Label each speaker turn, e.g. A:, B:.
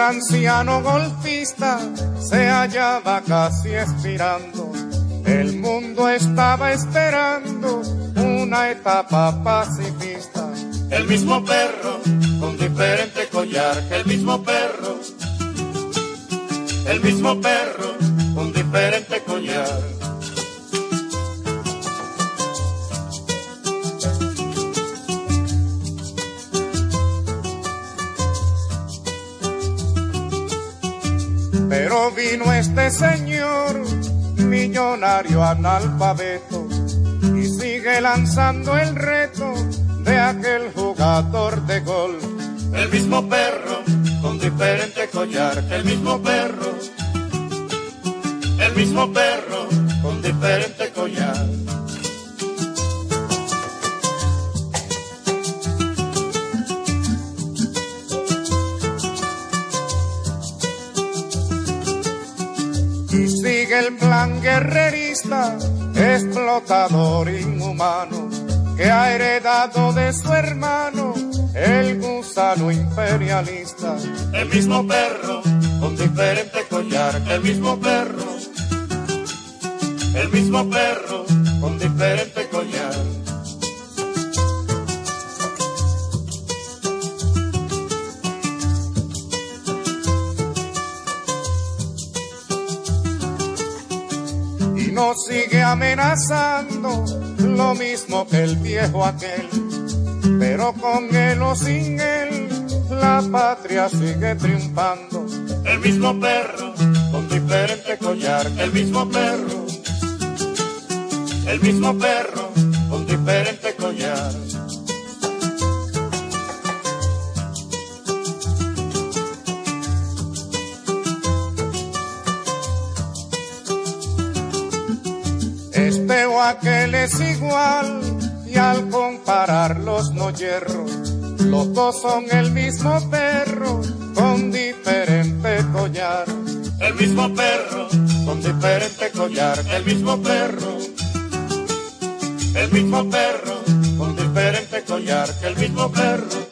A: anciano golfista se hallaba casi expirando. El mundo estaba esperando una etapa pacifista.
B: El mismo perro con diferente collar, el mismo perro con diferente collar.
A: Pero vino este señor, millonario analfabeto, y sigue lanzando el reto de aquel jugador de golf.
B: El mismo perro con diferente collar, el mismo perro con diferente collar.
A: Y sigue el plan guerrerista, explotador inhumano, que ha heredado de su hermano el gusano imperialista.
B: El mismo perro con diferente collar, el mismo perro con diferente collar.
A: Y nos sigue amenazando lo mismo que el viejo aquel, pero con él o sin él la patria sigue triunfando.
B: El mismo perro con diferente collar, el mismo perro con diferente collar.
A: Este o aquel es igual, y al compararlos no hierro. Los dos son el mismo perro con diferente collar.
B: El mismo perro con diferente collar, el mismo perro con diferente collar, el mismo perro